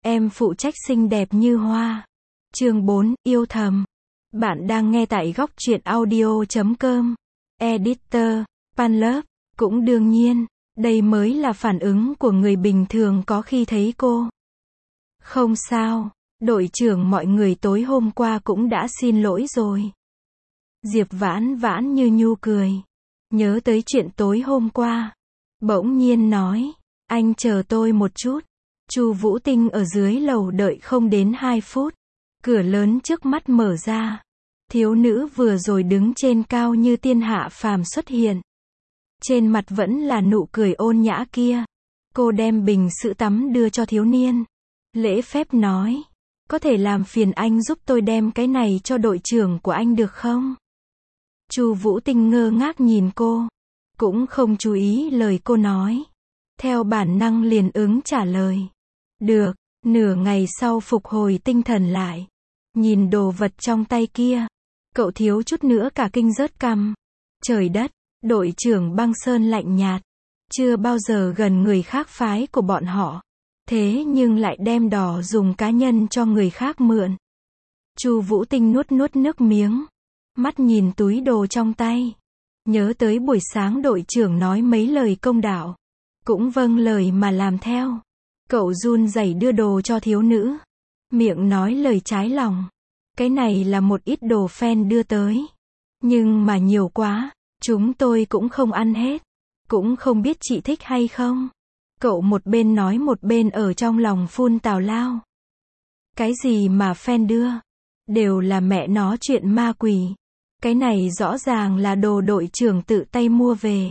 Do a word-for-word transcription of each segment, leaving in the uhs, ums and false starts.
Em phụ trách xinh đẹp như hoa. Chương bốn, yêu thầm. Bạn đang nghe tại góc truyện audio chấm com. Editor, Panlove. Cũng đương nhiên, đây mới là phản ứng của người bình thường có khi thấy cô. Không sao, đội trưởng mọi người tối hôm qua cũng đã xin lỗi rồi. Diệp Vãn Vãn như nhu cười. Nhớ tới chuyện tối hôm qua. Bỗng nhiên nói, anh chờ tôi một chút. Chu Vũ Tinh ở dưới lầu đợi không đến hai phút. Cửa lớn trước mắt mở ra. Thiếu nữ vừa rồi đứng trên cao như tiên hạ phàm xuất hiện. Trên mặt vẫn là nụ cười ôn nhã kia. Cô đem bình sữa tắm đưa cho thiếu niên. Lễ phép nói, có thể làm phiền anh giúp tôi đem cái này cho đội trưởng của anh được không? Chu Vũ Tinh ngơ ngác nhìn cô. Cũng không chú ý lời cô nói. Theo bản năng liền ứng trả lời. Được, nửa ngày sau phục hồi tinh thần lại. Nhìn đồ vật trong tay kia. Cậu thiếu chút nữa cả kinh rớt cằm. Trời đất, đội trưởng Băng Sơn lạnh nhạt. Chưa bao giờ gần người khác phái của bọn họ. Thế nhưng lại đem đò dùng cá nhân cho người khác mượn. Chu Vũ Tinh nuốt nuốt nước miếng. Mắt nhìn túi đồ trong tay. Nhớ tới buổi sáng đội trưởng nói mấy lời công đạo. Cũng vâng lời mà làm theo. Cậu run rẩy đưa đồ cho thiếu nữ. Miệng nói lời trái lòng. Cái này là một ít đồ fan đưa tới. Nhưng mà nhiều quá, chúng tôi cũng không ăn hết. Cũng không biết chị thích hay không. Cậu một bên nói một bên ở trong lòng phun tào lao. Cái gì mà fan đưa? Đều là mẹ nó chuyện ma quỷ. Cái này rõ ràng là đồ đội trưởng tự tay mua về.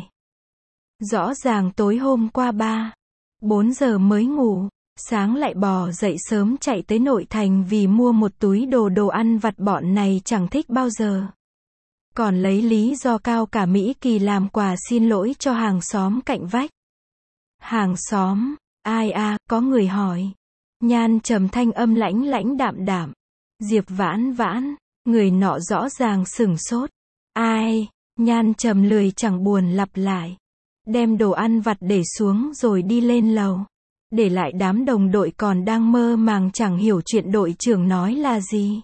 Rõ ràng tối hôm qua ba, bốn giờ mới ngủ. Sáng lại bò dậy sớm chạy tới nội thành vì mua một túi đồ đồ ăn vặt bọn này chẳng thích bao giờ. Còn lấy lý do cao cả Mỹ Kỳ làm quà xin lỗi cho hàng xóm cạnh vách. Hàng xóm, ai à, có người hỏi. Nhan trầm thanh âm lãnh lãnh đạm đạm. Diệp Vãn Vãn, người nọ rõ ràng sửng sốt. Ai, Nhan trầm lười chẳng buồn lặp lại. Đem đồ ăn vặt để xuống rồi đi lên lầu. Để lại đám đồng đội còn đang mơ màng chẳng hiểu chuyện đội trưởng nói là gì.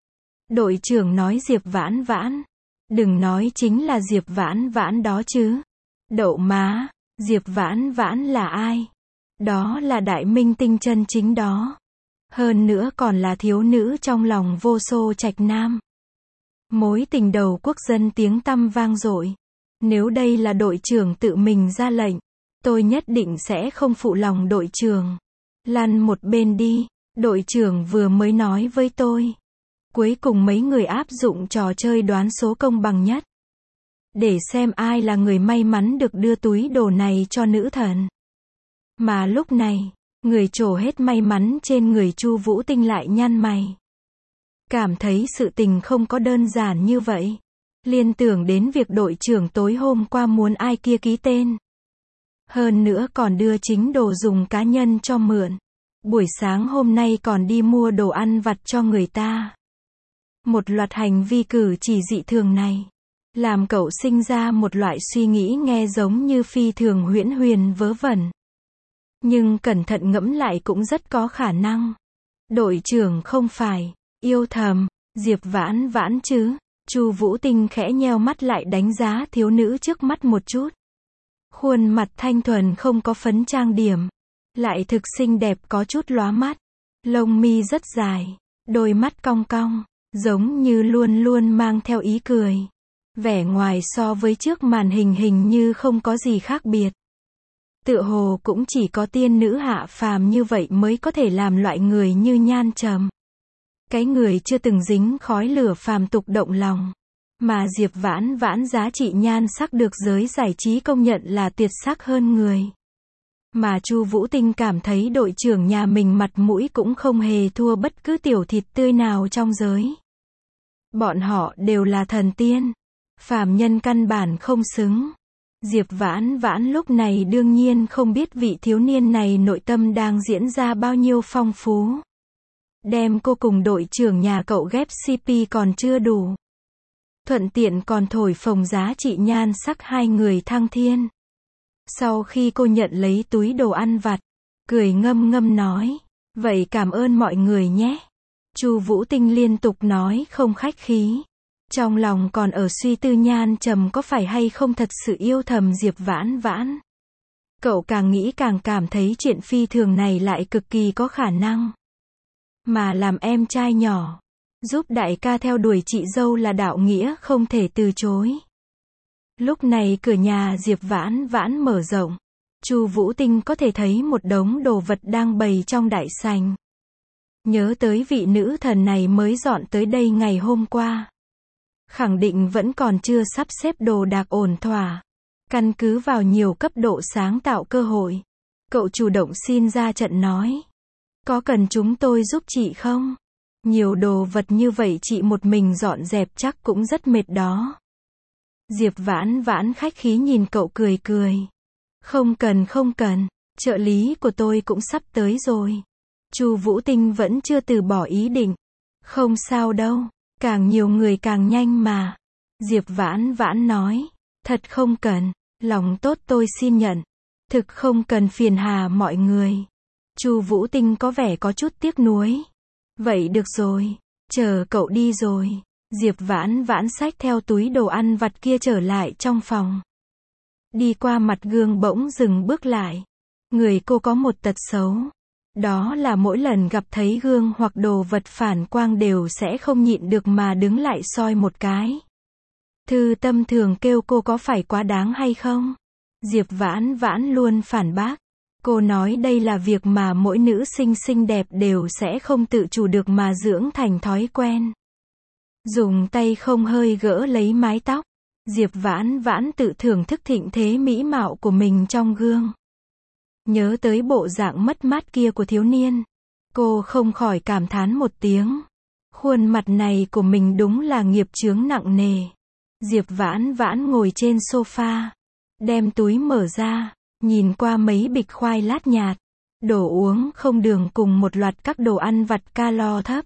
Đội trưởng nói Diệp Vãn Vãn. Đừng nói chính là Diệp Vãn Vãn đó chứ. Đậu má, Diệp Vãn Vãn là ai? Đó là đại minh tinh chân chính đó. Hơn nữa còn là thiếu nữ trong lòng vô số trạch nam. Mối tình đầu quốc dân tiếng tăm vang dội. Nếu đây là đội trưởng tự mình ra lệnh, tôi nhất định sẽ không phụ lòng đội trưởng. Lăn một bên đi, đội trưởng vừa mới nói với tôi. Cuối cùng mấy người áp dụng trò chơi đoán số công bằng nhất. Để xem ai là người may mắn được đưa túi đồ này cho nữ thần. Mà lúc này, người trổ hết may mắn trên người Chu Vũ Tinh lại nhăn mày. Cảm thấy sự tình không có đơn giản như vậy. Liên tưởng đến việc đội trưởng tối hôm qua muốn ai kia ký tên. Hơn nữa còn đưa chính đồ dùng cá nhân cho mượn. Buổi sáng hôm nay còn đi mua đồ ăn vặt cho người ta. Một loạt hành vi cử chỉ dị thường này. Làm cậu sinh ra một loại suy nghĩ nghe giống như phi thường huyễn huyền vớ vẩn. Nhưng cẩn thận ngẫm lại cũng rất có khả năng. Đội trưởng không phải yêu thầm Diệp Vãn Vãn chứ. Chu Vũ Tinh khẽ nheo mắt lại đánh giá thiếu nữ trước mắt một chút. Khuôn mặt thanh thuần không có phấn trang điểm. Lại thực xinh đẹp có chút lóa mắt. Lông mi rất dài. Đôi mắt cong cong. Giống như luôn luôn mang theo ý cười. Vẻ ngoài so với trước màn hình hình như không có gì khác biệt. Tựa hồ cũng chỉ có tiên nữ hạ phàm như vậy mới có thể làm loại người như Nhan trầm. Cái người chưa từng dính khói lửa phàm tục động lòng. Mà Diệp Vãn Vãn giá trị nhan sắc được giới giải trí công nhận là tuyệt sắc hơn người. Mà Chu Vũ Tinh cảm thấy đội trưởng nhà mình mặt mũi cũng không hề thua bất cứ tiểu thịt tươi nào trong giới. Bọn họ đều là thần tiên. Phàm nhân căn bản không xứng. Diệp Vãn Vãn lúc này đương nhiên không biết vị thiếu niên này nội tâm đang diễn ra bao nhiêu phong phú. Đem cô cùng đội trưởng nhà cậu ghép xê pê còn chưa đủ. Thuận tiện còn thổi phồng giá trị nhan sắc hai người thăng thiên. Sau khi cô nhận lấy túi đồ ăn vặt, cười ngâm ngâm nói, Vậy cảm ơn mọi người nhé. Chu Vũ Tinh liên tục nói không khách khí. Trong lòng còn ở suy tư Nhan Trầm có phải hay không thật sự yêu thầm Diệp Vãn Vãn. Cậu càng nghĩ càng cảm thấy chuyện phi thường này lại cực kỳ có khả năng. Mà làm em trai nhỏ, giúp đại ca theo đuổi chị dâu là đạo nghĩa không thể từ chối. Lúc này cửa nhà Diệp Vãn Vãn mở rộng. Chu Vũ Tinh có thể thấy một đống đồ vật đang bày trong đại sảnh. Nhớ tới vị nữ thần này mới dọn tới đây ngày hôm qua. Khẳng định vẫn còn chưa sắp xếp đồ đạc ổn thỏa. Căn cứ vào nhiều cấp độ sáng tạo cơ hội, cậu chủ động xin ra trận nói. Có cần chúng tôi giúp chị không? Nhiều đồ vật như vậy chị một mình dọn dẹp chắc cũng rất mệt đó. Diệp Vãn Vãn khách khí nhìn cậu cười cười. Không cần không cần, trợ lý của tôi cũng sắp tới rồi. Chu Vũ Tinh vẫn chưa từ bỏ ý định. Không sao đâu, càng nhiều người càng nhanh mà. Diệp Vãn Vãn nói. Thật không cần, lòng tốt tôi xin nhận. Thực không cần phiền hà mọi người. Chu Vũ Tinh có vẻ có chút tiếc nuối. Vậy được rồi, chờ cậu đi rồi. Diệp Vãn Vãn xách theo túi đồ ăn vặt kia trở lại trong phòng. Đi qua mặt gương bỗng dừng bước lại. Người cô có một tật xấu. Đó là mỗi lần gặp thấy gương hoặc đồ vật phản quang đều sẽ không nhịn được mà đứng lại soi một cái. Thư Tâm thường kêu cô có phải quá đáng hay không? Diệp Vãn Vãn luôn phản bác. Cô nói đây là việc mà mỗi nữ sinh xinh đẹp đều sẽ không tự chủ được mà dưỡng thành thói quen. Dùng tay không hơi gỡ lấy mái tóc. Diệp Vãn Vãn tự thưởng thức thịnh thế mỹ mạo của mình trong gương. Nhớ tới bộ dạng mất mát kia của thiếu niên. Cô không khỏi cảm thán một tiếng. Khuôn mặt này của mình đúng là nghiệp chướng nặng nề. Diệp Vãn Vãn ngồi trên sofa. Đem túi mở ra. Nhìn qua mấy bịch khoai lát nhạt. Đồ uống không đường cùng một loạt các đồ ăn vặt calo thấp.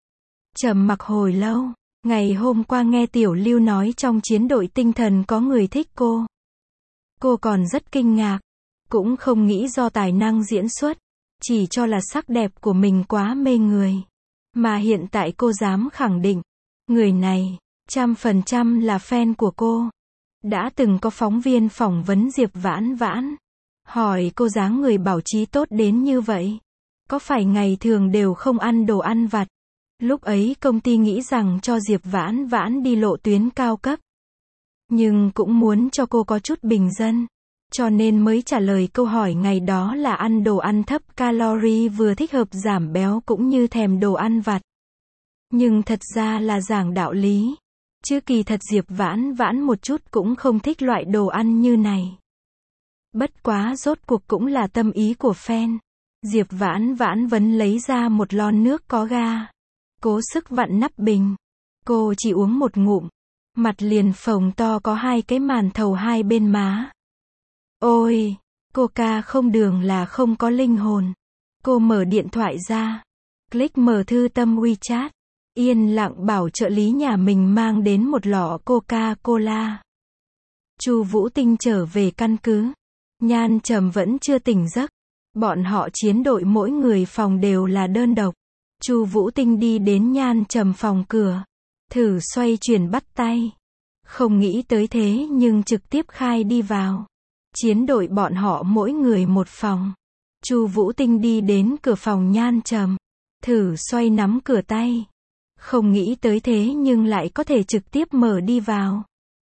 Trầm mặc hồi lâu. Ngày hôm qua nghe Tiểu Lưu nói trong chiến đội tinh thần có người thích cô. Cô còn rất kinh ngạc. Cũng không nghĩ do tài năng diễn xuất. Chỉ cho là sắc đẹp của mình quá mê người. Mà hiện tại cô dám khẳng định. Người này, trăm phần trăm là fan của cô. Đã từng có phóng viên phỏng vấn Diệp Vãn Vãn. Hỏi cô dáng người bảo trí tốt đến như vậy. Có phải ngày thường đều không ăn đồ ăn vặt? Lúc ấy công ty nghĩ rằng cho Diệp Vãn Vãn đi lộ tuyến cao cấp. Nhưng cũng muốn cho cô có chút bình dân. Cho nên mới trả lời câu hỏi ngày đó là ăn đồ ăn thấp calorie vừa thích hợp giảm béo cũng như thèm đồ ăn vặt. Nhưng thật ra là giảng đạo lý. Chứ kỳ thật Diệp Vãn Vãn một chút cũng không thích loại đồ ăn như này. Bất quá rốt cuộc cũng là tâm ý của fan. Diệp Vãn Vãn vẫn lấy ra một lon nước có ga. Cố sức vặn nắp bình. Cô chỉ uống một ngụm. Mặt liền phồng to có hai cái màn thầu hai bên má. Ôi, Coca không đường là không có linh hồn. Cô mở điện thoại ra. Click mở thư tâm WeChat. Yên lặng bảo trợ lý nhà mình mang đến một lọ Coca-Cola. Chu Vũ Tinh trở về căn cứ. Nhan Trầm vẫn chưa tỉnh giấc. Bọn họ chiến đội mỗi người phòng đều là đơn độc. Chu Vũ Tinh đi đến Nhan Trầm phòng cửa. Thử xoay chuyển bắt tay. Không nghĩ tới thế nhưng trực tiếp khai đi vào. Chiến đội bọn họ mỗi người một phòng. Chu Vũ Tinh đi đến cửa phòng Nhan Trầm. Thử xoay nắm cửa tay. Không nghĩ tới thế nhưng lại có thể trực tiếp mở đi vào.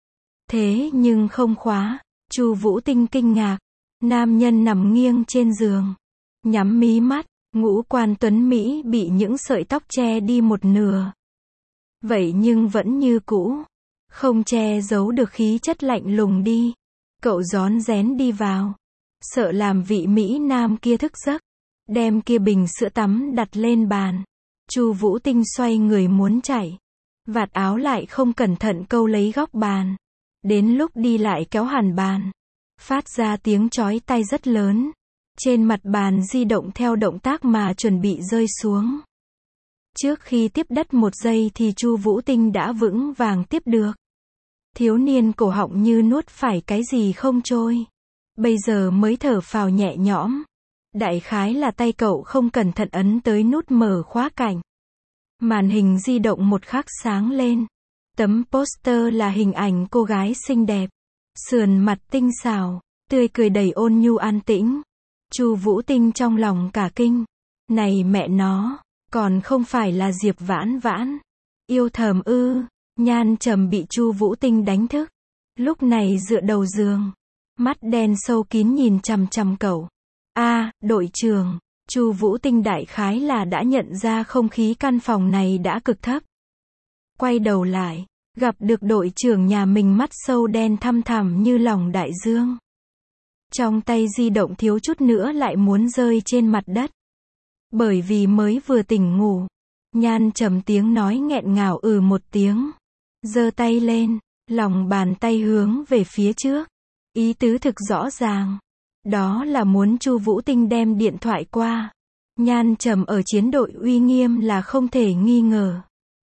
Thế nhưng không khóa. Chu Vũ Tinh kinh ngạc. Nam nhân nằm nghiêng trên giường. Nhắm mí mắt. Ngũ quan tuấn Mỹ bị những sợi tóc che đi một nửa. Vậy nhưng vẫn như cũ. Không che giấu được khí chất lạnh lùng đi. Cậu rón rén đi vào. Sợ làm vị Mỹ Nam kia thức giấc. Đem kia bình sữa tắm đặt lên bàn. Chu Vũ Tinh xoay người muốn chạy. Vạt áo lại không cẩn thận câu lấy góc bàn. Đến lúc đi lại kéo hẳn bàn. Phát ra tiếng chói tai rất lớn. Trên mặt bàn di động theo động tác mà chuẩn bị rơi xuống. Trước khi tiếp đất một giây thì Chu Vũ Tinh đã vững vàng tiếp được. Thiếu niên cổ họng như nuốt phải cái gì không trôi. Bây giờ mới thở phào nhẹ nhõm. Đại khái là tay cậu không cẩn thận ấn tới nút mở khóa cảnh. Màn hình di động một khắc sáng lên. Tấm poster là hình ảnh cô gái xinh đẹp, sườn mặt tinh xảo, tươi cười đầy ôn nhu an tĩnh. Chu Vũ Tinh trong lòng cả kinh. Này mẹ nó, còn không phải là Diệp Vãn Vãn. Yêu thầm ư? Nhan Trầm bị Chu Vũ Tinh đánh thức. Lúc này dựa đầu giường, mắt đen sâu kín nhìn chằm chằm cậu. A, đội trưởng, Chu Vũ Tinh đại khái là đã nhận ra không khí căn phòng này đã cực thấp. Quay đầu lại, gặp được đội trưởng nhà mình mắt sâu đen thăm thẳm như lòng đại dương. Trong tay di động thiếu chút nữa lại muốn rơi trên mặt đất. Bởi vì mới vừa tỉnh ngủ, Nhan Trầm tiếng nói nghẹn ngào ừ một tiếng. Giơ tay lên, lòng bàn tay hướng về phía trước. Ý tứ thực rõ ràng. Đó là muốn Chu Vũ Tinh đem điện thoại qua. Nhan Trầm ở chiến đội uy nghiêm là không thể nghi ngờ.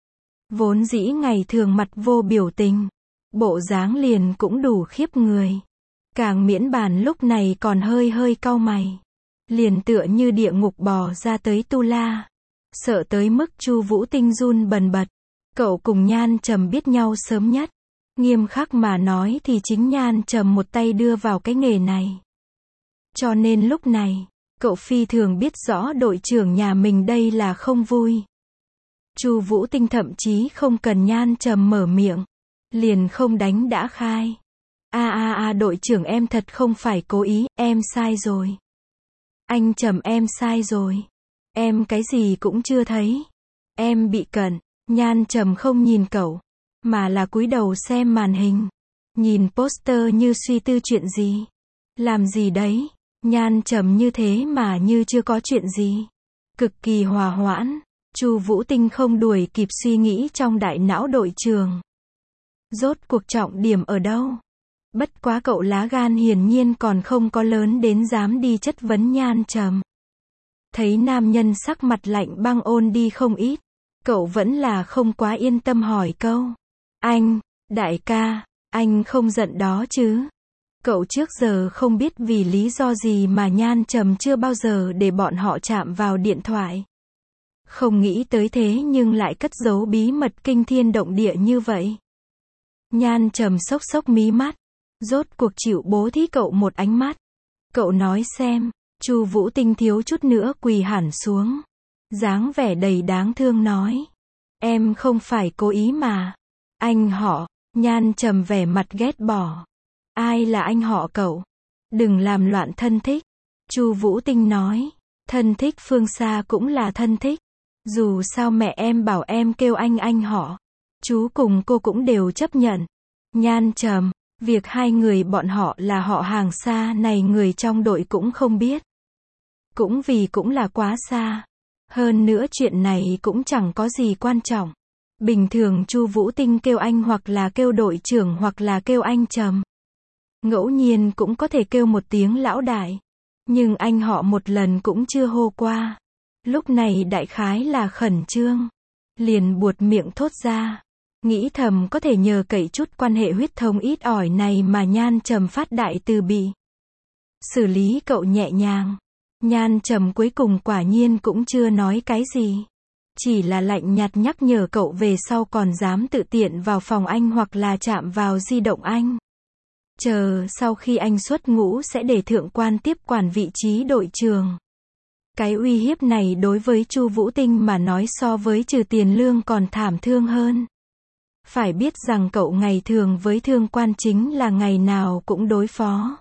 Vốn dĩ ngày thường mặt vô biểu tình, bộ dáng liền cũng đủ khiếp người. Càng miễn bàn lúc này còn hơi hơi cau mày. Liền tựa như địa ngục bò ra tới tu la. Sợ tới mức Chu Vũ Tinh run bần bật. Cậu cùng Nhan Trầm biết nhau sớm nhất. Nghiêm khắc mà nói thì chính Nhan Trầm một tay đưa vào cái nghề này. Cho nên lúc này, cậu phi thường biết rõ đội trưởng nhà mình đây là không vui. Chu Vũ Tinh thậm chí không cần Nhan Trầm mở miệng, liền không đánh đã khai. A a a đội trưởng em thật không phải cố ý, em sai rồi. Anh Trầm em sai rồi. Em cái gì cũng chưa thấy. Em bị cận. Nhan Trầm không nhìn cậu, mà là cúi đầu xem màn hình. Nhìn poster như suy tư chuyện gì. Làm gì đấy? Nhan Trầm như thế mà như chưa có chuyện gì. Cực kỳ hòa hoãn. Chu Vũ Tinh không đuổi kịp suy nghĩ trong đại não đội trưởng. Rốt cuộc trọng điểm ở đâu? Bất quá cậu lá gan hiển nhiên còn không có lớn đến dám đi chất vấn Nhan Trầm. Thấy nam nhân sắc mặt lạnh băng ôn đi không ít. Cậu vẫn là không quá yên tâm hỏi câu. Anh, đại ca, anh không giận đó chứ? Cậu trước giờ không biết vì lý do gì mà Nhan Trầm chưa bao giờ để bọn họ chạm vào điện thoại. Không nghĩ tới thế nhưng lại cất giấu bí mật kinh thiên động địa như vậy. Nhan Trầm sốc sốc mí mắt. Rốt cuộc chịu bố thí cậu một ánh mắt. Cậu nói xem. Chu Vũ Tinh thiếu chút nữa quỳ hẳn xuống. Dáng vẻ đầy đáng thương nói. Em không phải cố ý mà. Anh họ. Nhan Trầm vẻ mặt ghét bỏ. Ai là anh họ cậu? Đừng làm loạn thân thích. Chu Vũ Tinh nói. Thân thích phương xa cũng là thân thích. Dù sao mẹ em bảo em kêu anh anh họ. Chú cùng cô cũng đều chấp nhận. Nhan Trầm. Việc hai người bọn họ là họ hàng xa này người trong đội cũng không biết. Cũng vì cũng là quá xa. Hơn nữa chuyện này cũng chẳng có gì quan trọng. Bình thường Chu Vũ Tinh kêu anh hoặc là kêu đội trưởng hoặc là kêu anh Trầm. Ngẫu nhiên cũng có thể kêu một tiếng lão đại. Nhưng anh họ một lần cũng chưa hô qua. Lúc này đại khái là khẩn trương. Liền buột miệng thốt ra. Nghĩ thầm có thể nhờ cậy chút quan hệ huyết thống ít ỏi này mà Nhan Trầm phát đại từ bi. Xử lý cậu nhẹ nhàng. Nhan Trầm cuối cùng quả nhiên cũng chưa nói cái gì. Chỉ là lạnh nhạt nhắc nhở cậu về sau còn dám tự tiện vào phòng anh hoặc là chạm vào di động anh. Chờ sau khi anh xuất ngũ sẽ để thượng quan tiếp quản vị trí đội trưởng. Cái uy hiếp này đối với Chu Vũ Tinh mà nói so với trừ tiền lương còn thảm thương hơn. Phải biết rằng cậu ngày thường với thương quan chính là ngày nào cũng đối phó.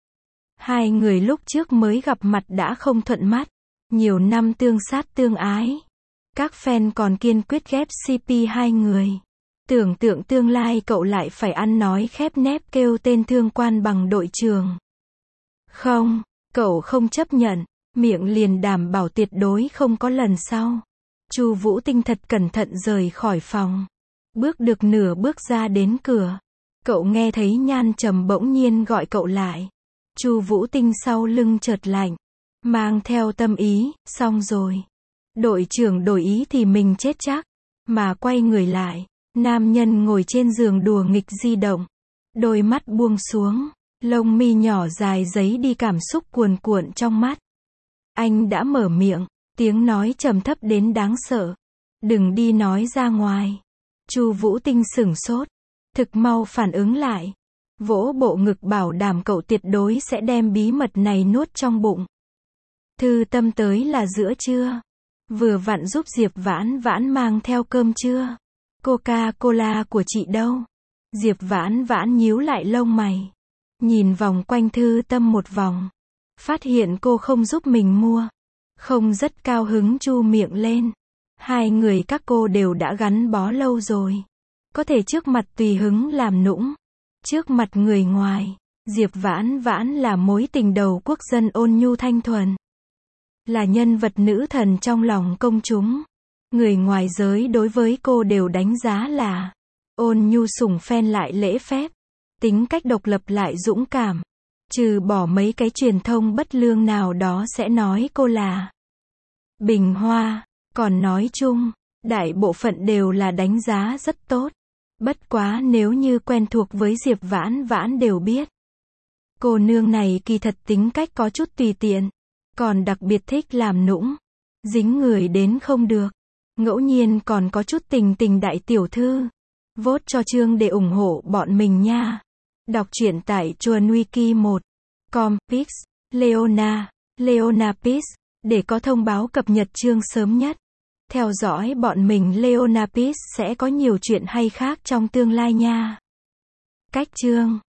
Hai người lúc trước mới gặp mặt đã không thuận mắt. Nhiều năm tương sát tương ái. Các fan còn kiên quyết ghép xê pê hai người. Tưởng tượng tương lai cậu lại phải ăn nói khép nép kêu tên thương quan bằng đội trưởng. Không, cậu không chấp nhận. Miệng liền đảm bảo tuyệt đối không có lần sau. Chu Vũ Tinh thật cẩn thận rời khỏi phòng. Bước được nửa bước ra đến cửa. Cậu nghe thấy Nhan Trầm bỗng nhiên gọi cậu lại. Chu Vũ Tinh sau lưng chợt lạnh. Mang theo tâm ý, xong rồi. Đội trưởng đổi ý thì mình chết chắc. Mà quay người lại. Nam nhân ngồi trên giường đùa nghịch di động. Đôi mắt buông xuống. Lông mi nhỏ dài giấy đi cảm xúc cuồn cuộn trong mắt. Anh đã mở miệng, tiếng nói trầm thấp đến đáng sợ. Đừng đi nói ra ngoài. Chu Vũ Tinh sửng sốt, thực mau phản ứng lại, vỗ bộ ngực bảo đảm cậu tuyệt đối sẽ đem bí mật này nuốt trong bụng. Thư Tâm tới là giữa trưa, vừa vặn giúp Diệp Vãn Vãn mang theo cơm trưa. Coca-Cola của chị đâu? Diệp Vãn Vãn nhíu lại lông mày, nhìn vòng quanh Thư Tâm một vòng, phát hiện cô không giúp mình mua, không rất cao hứng chu miệng lên. Hai người các cô đều đã gắn bó lâu rồi, có thể trước mặt tùy hứng làm nũng, trước mặt người ngoài, Diệp Vãn Vãn là mối tình đầu quốc dân ôn nhu thanh thuần, là nhân vật nữ thần trong lòng công chúng. Người ngoài giới đối với cô đều đánh giá là ôn nhu sủng phen lại lễ phép, tính cách độc lập lại dũng cảm. Trừ bỏ mấy cái truyền thông bất lương nào đó sẽ nói cô là bình hoa, còn nói chung, đại bộ phận đều là đánh giá rất tốt. Bất quá nếu như quen thuộc với Diệp Vãn Vãn đều biết, cô nương này kỳ thật tính cách có chút tùy tiện, còn đặc biệt thích làm nũng, dính người đến không được. Ngẫu nhiên còn có chút tình tình đại tiểu thư. Vote cho chương để ủng hộ bọn mình nha. Đọc truyện tại chuồn wiki một chấm com, Pix, Leona, Leona Pix, để có thông báo cập nhật chương sớm nhất. Theo dõi bọn mình Leona Pix sẽ có nhiều chuyện hay khác trong tương lai nha. Cách chương